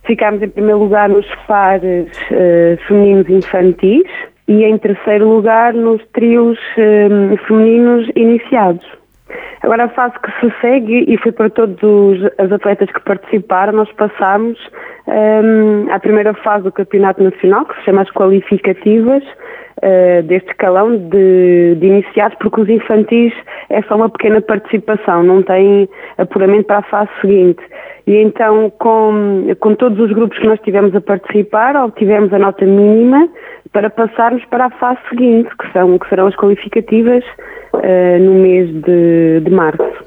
Ficámos em primeiro lugar nos pares femininos infantis e em terceiro lugar nos trios femininos iniciados. Agora a fase que se segue, e foi para todos os atletas que participaram, nós passámos à primeira fase do Campeonato Nacional, que se chama as qualificativas, deste escalão de iniciados, porque os infantis é só uma pequena participação, não tem apuramento para a fase seguinte. E então, com todos os grupos que nós tivemos a participar, obtivemos a nota mínima para passarmos para a fase seguinte, que serão as qualificativas no mês de março.